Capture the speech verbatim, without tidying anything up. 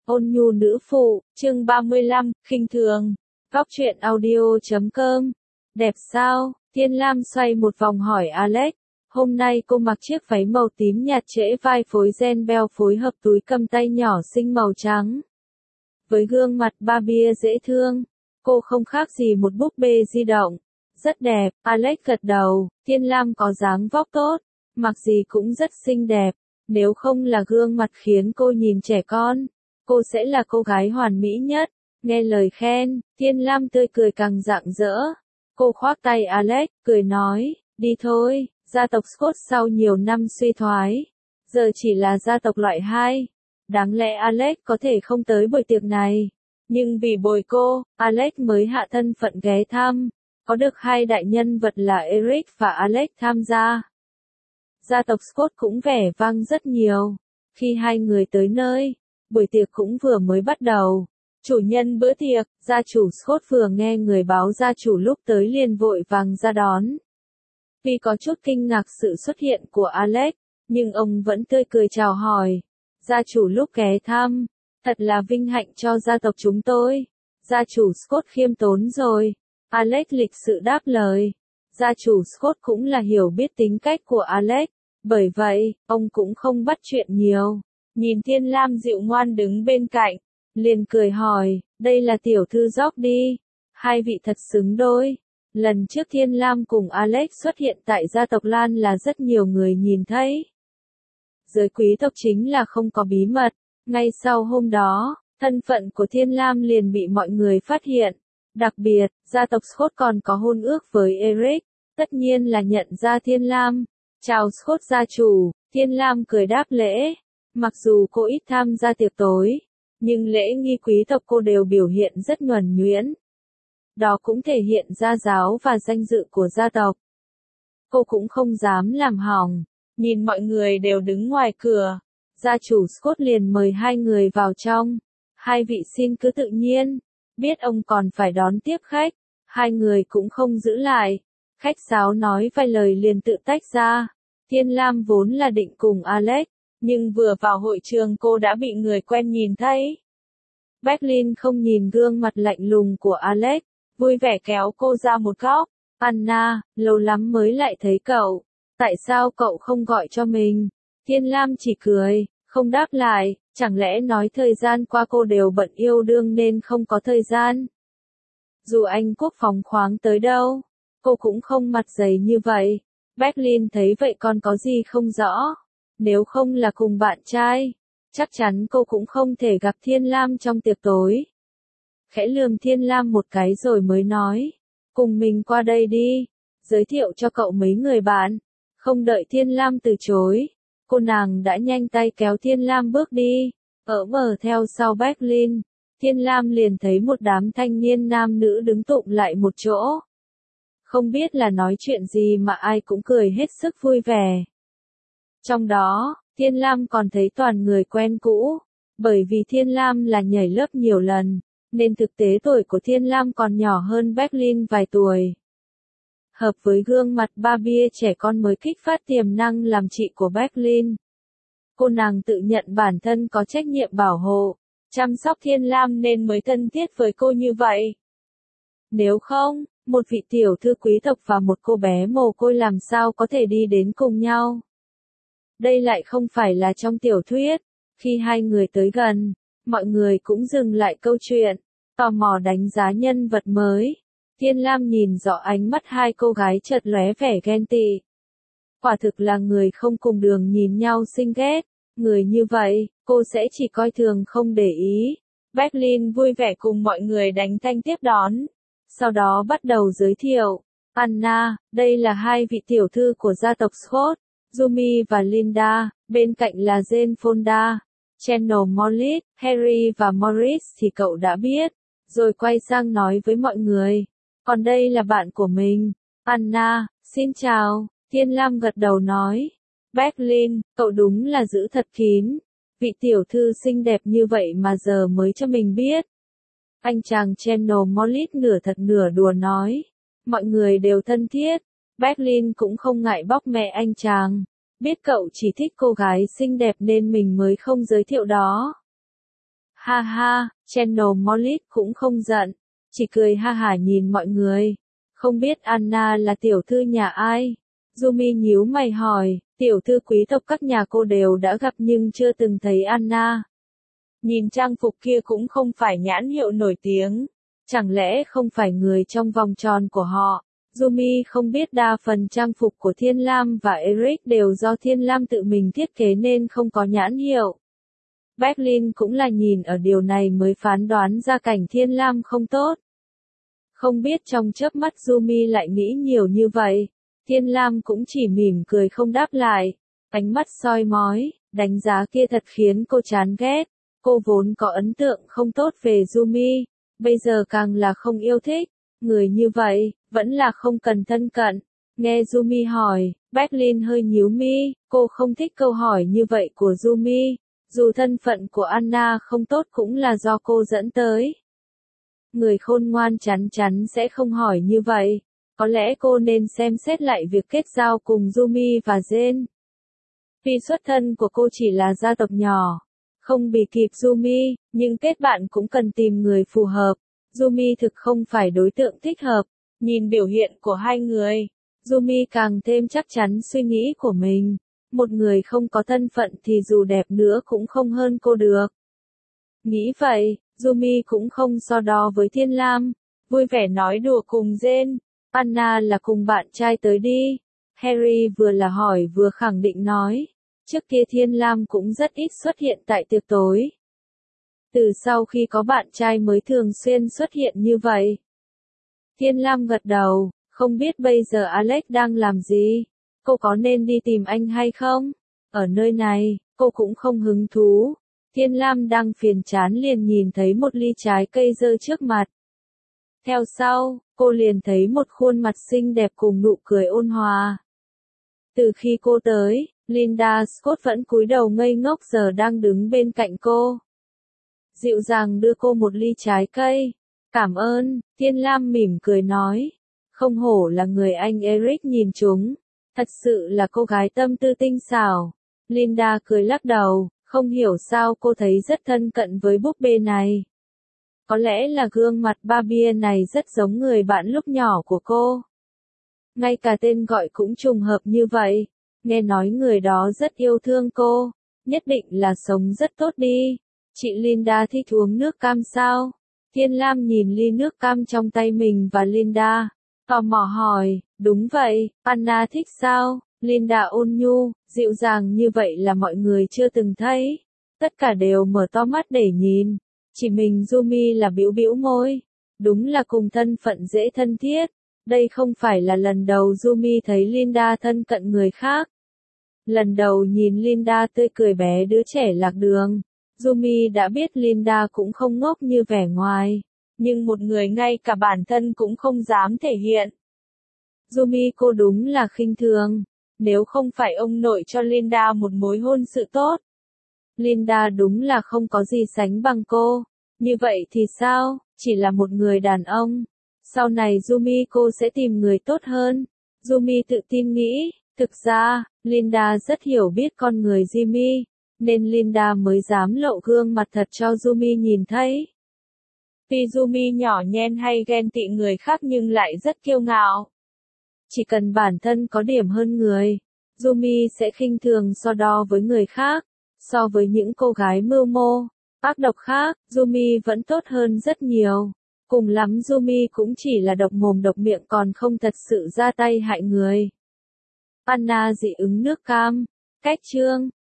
Ôn nhu nữ phụ, chương ba mươi lăm, khinh thường. Góc truyện audio chấm com. Đẹp sao? Thiên Lam xoay một vòng hỏi Alex. Hôm nay cô mặc chiếc váy màu tím nhạt trễ vai phối ren beo phối hợp túi cầm tay nhỏ xinh màu trắng. Với gương mặt Barbie dễ thương, cô không khác gì một búp bê di động. Rất đẹp, Alex gật đầu. Thiên Lam có dáng vóc tốt, mặc gì cũng rất xinh đẹp. Nếu không là gương mặt khiến cô nhìn trẻ con, cô sẽ là cô gái hoàn mỹ nhất. Nghe lời khen, Thiên Lam tươi cười càng rạng rỡ. Cô khoác tay Alex, cười nói, đi thôi, gia tộc Scott sau nhiều năm suy thoái, giờ chỉ là gia tộc loại hai. Đáng lẽ Alex có thể không tới buổi tiệc này, nhưng vì bồi cô, Alex mới hạ thân phận ghé thăm. Có được hai đại nhân vật là Eric và Alex tham gia, gia tộc Scott cũng vẻ vang rất nhiều. Khi hai người tới nơi, buổi tiệc cũng vừa mới bắt đầu. Chủ nhân bữa tiệc, gia chủ Scott vừa nghe người báo gia chủ lúc tới liền vội vàng ra đón. Vì có chút kinh ngạc sự xuất hiện của Alex, nhưng ông vẫn tươi cười chào hỏi. Gia chủ lúc ghé thăm, thật là vinh hạnh cho gia tộc chúng tôi. Gia chủ Scott khiêm tốn rồi. Alex lịch sự đáp lời. Gia chủ Scott cũng là hiểu biết tính cách của Alex, bởi vậy, ông cũng không bắt chuyện nhiều. Nhìn Thiên Lam dịu ngoan đứng bên cạnh, liền cười hỏi, đây là tiểu thư George đi. Hai vị thật xứng đôi. Lần trước Thiên Lam cùng Alex xuất hiện tại gia tộc Lan là rất nhiều người nhìn thấy. Giới quý tộc chính là không có bí mật. Ngay sau hôm đó, thân phận của Thiên Lam liền bị mọi người phát hiện. Đặc biệt, gia tộc Scott còn có hôn ước với Eric, tất nhiên là nhận ra Thiên Lam. Chào Scott gia chủ, Thiên Lam cười đáp lễ. Mặc dù cô ít tham gia tiệc tối, nhưng lễ nghi quý tộc cô đều biểu hiện rất nhuần nhuyễn. Đó cũng thể hiện ra giáo và danh dự của gia tộc. Cô cũng không dám làm hỏng. Nhìn mọi người đều đứng ngoài cửa, gia chủ Scott liền mời hai người vào trong. Hai vị xin cứ tự nhiên. Biết ông còn phải đón tiếp khách, hai người cũng không giữ lại. Khách sáo nói vài lời liền tự tách ra. Thiên Lam vốn là định cùng Alex, nhưng vừa vào hội trường cô đã bị người quen nhìn thấy. Berlin không nhìn gương mặt lạnh lùng của Alex, vui vẻ kéo cô ra một góc. Anna, lâu lắm mới lại thấy cậu. Tại sao cậu không gọi cho mình? Thiên Lam chỉ cười, không đáp lại. Chẳng lẽ nói thời gian qua cô đều bận yêu đương nên không có thời gian? Dù anh quốc phóng khoáng tới đâu, cô cũng không mặt dày như vậy. Berlin thấy vậy còn có gì không rõ. Nếu không là cùng bạn trai, chắc chắn cô cũng không thể gặp Thiên Lam trong tiệc tối. Khẽ lườm Thiên Lam một cái rồi mới nói, cùng mình qua đây đi, giới thiệu cho cậu mấy người bạn. Không đợi Thiên Lam từ chối, cô nàng đã nhanh tay kéo Thiên Lam bước đi. Ở bờ theo sau Berlin, Thiên Lam liền thấy một đám thanh niên nam nữ đứng tụm lại một chỗ. Không biết là nói chuyện gì mà ai cũng cười hết sức vui vẻ. Trong đó, Thiên Lam còn thấy toàn người quen cũ. Bởi vì Thiên Lam là nhảy lớp nhiều lần, nên thực tế tuổi của Thiên Lam còn nhỏ hơn Berlin vài tuổi. Hợp với gương mặt Barbie trẻ con mới kích phát tiềm năng làm chị của Berlin. Cô nàng tự nhận bản thân có trách nhiệm bảo hộ, chăm sóc Thiên Lam nên mới thân thiết với cô như vậy. Nếu không, một vị tiểu thư quý tộc và một cô bé mồ côi làm sao có thể đi đến cùng nhau. Đây lại không phải là trong tiểu thuyết. Khi hai người tới gần, mọi người cũng dừng lại câu chuyện, tò mò đánh giá nhân vật mới. Thiên Lam nhìn rõ ánh mắt hai cô gái chợt lóe vẻ ghen tị. Quả thực là người không cùng đường nhìn nhau xinh ghét. Người như vậy, cô sẽ chỉ coi thường không để ý. Berlin vui vẻ cùng mọi người đánh thanh tiếp đón. Sau đó bắt đầu giới thiệu. Anna, đây là hai vị tiểu thư của gia tộc Scott, Yumi và Linda, bên cạnh là Jane Fonda. Channel Molly, Harry và Morris thì cậu đã biết. Rồi quay sang nói với mọi người. Còn đây là bạn của mình. Anna, xin chào. Thiên Lam gật đầu nói. Berlin, cậu đúng là giữ thật kín. Vị tiểu thư xinh đẹp như vậy mà giờ mới cho mình biết. Anh chàng Channel Molly nửa thật nửa đùa nói. Mọi người đều thân thiết. Berlin cũng không ngại bóc mẹ anh chàng. Biết cậu chỉ thích cô gái xinh đẹp nên mình mới không giới thiệu đó. Ha ha, Channel Mollit cũng không giận, chỉ cười ha hả nhìn mọi người. Không biết Anna là tiểu thư nhà ai? Yumi nhíu mày hỏi, tiểu thư quý tộc các nhà cô đều đã gặp nhưng chưa từng thấy Anna. Nhìn trang phục kia cũng không phải nhãn hiệu nổi tiếng, chẳng lẽ không phải người trong vòng tròn của họ? Yumi không biết đa phần trang phục của Thiên Lam và Eric đều do Thiên Lam tự mình thiết kế nên không có nhãn hiệu. Berlin cũng là nhìn ở điều này mới phán đoán ra cảnh Thiên Lam không tốt. Không biết trong chớp mắt Yumi lại nghĩ nhiều như vậy. Thiên Lam cũng chỉ mỉm cười không đáp lại. Ánh mắt soi mói, đánh giá kia thật khiến cô chán ghét. Cô vốn có ấn tượng không tốt về Yumi, bây giờ càng là không yêu thích. Người như vậy, vẫn là không cần thân cận. Nghe Yumi hỏi, Berlin hơi nhíu mi, cô không thích câu hỏi như vậy của Yumi. Dù thân phận của Anna không tốt cũng là do cô dẫn tới. Người khôn ngoan chắn chắn sẽ không hỏi như vậy. Có lẽ cô nên xem xét lại việc kết giao cùng Yumi và Jane. Vì xuất thân của cô chỉ là gia tộc nhỏ, không bị kịp Yumi, nhưng kết bạn cũng cần tìm người phù hợp. Yumi thực không phải đối tượng thích hợp. Nhìn biểu hiện của hai người, Yumi càng thêm chắc chắn suy nghĩ của mình. Một người không có thân phận thì dù đẹp nữa cũng không hơn cô được. Nghĩ vậy, Yumi cũng không so đo với Thiên Lam, vui vẻ nói đùa cùng Jane. Anna là cùng bạn trai tới đi. Harry vừa là hỏi vừa khẳng định nói. Trước kia Thiên Lam cũng rất ít xuất hiện tại tiệc tối. Từ sau khi có bạn trai mới thường xuyên xuất hiện như vậy. Thiên Lam gật đầu, không biết bây giờ Alex đang làm gì. Cô có nên đi tìm anh hay không? Ở nơi này, cô cũng không hứng thú. Thiên Lam đang phiền chán liền nhìn thấy một ly trái cây dơ trước mặt. Theo sau, cô liền thấy một khuôn mặt xinh đẹp cùng nụ cười ôn hòa. Từ khi cô tới, Linda Scott vẫn cúi đầu ngây ngốc giờ đang đứng bên cạnh cô. Dịu dàng đưa cô một ly trái cây. Cảm ơn, Thiên Lam mỉm cười nói. Không hổ là người anh Eric nhìn chúng. Thật sự là cô gái tâm tư tinh xảo. Linda cười lắc đầu, không hiểu sao cô thấy rất thân cận với búp bê này. Có lẽ là gương mặt Barbie này rất giống người bạn lúc nhỏ của cô. Ngay cả tên gọi cũng trùng hợp như vậy. Nghe nói người đó rất yêu thương cô. Nhất định là sống rất tốt đi. Chị Linda thích uống nước cam sao? Thiên Lam nhìn ly nước cam trong tay mình và Linda. Tò mò hỏi, đúng vậy, Anna thích sao? Linda ôn nhu, dịu dàng như vậy là mọi người chưa từng thấy. Tất cả đều mở to mắt để nhìn. Chỉ mình Yumi là bĩu bĩu môi. Đúng là cùng thân phận dễ thân thiết. Đây không phải là lần đầu Yumi thấy Linda thân cận người khác. Lần đầu nhìn Linda tươi cười bé đứa trẻ lạc đường. Yumi đã biết Linda cũng không ngốc như vẻ ngoài. Nhưng một người ngay cả bản thân cũng không dám thể hiện. Yumi cô đúng là khinh thường. Nếu không phải ông nội cho Linda một mối hôn sự tốt. Linda đúng là không có gì sánh bằng cô. Như vậy thì sao, chỉ là một người đàn ông. Sau này Yumi cô sẽ tìm người tốt hơn. Yumi tự tin nghĩ, thực ra, Linda rất hiểu biết con người Jimmy, nên Linda mới dám lộ gương mặt thật cho Yumi nhìn thấy. Tuy Yumi nhỏ nhen hay ghen tị người khác nhưng lại rất kiêu ngạo. Chỉ cần bản thân có điểm hơn người, Yumi sẽ khinh thường so đo với người khác. So với những cô gái mưu mô, ác độc khác, Yumi vẫn tốt hơn rất nhiều. Cùng lắm Yumi cũng chỉ là độc mồm độc miệng còn không thật sự ra tay hại người. Anna dị ứng nước cam. Cách chương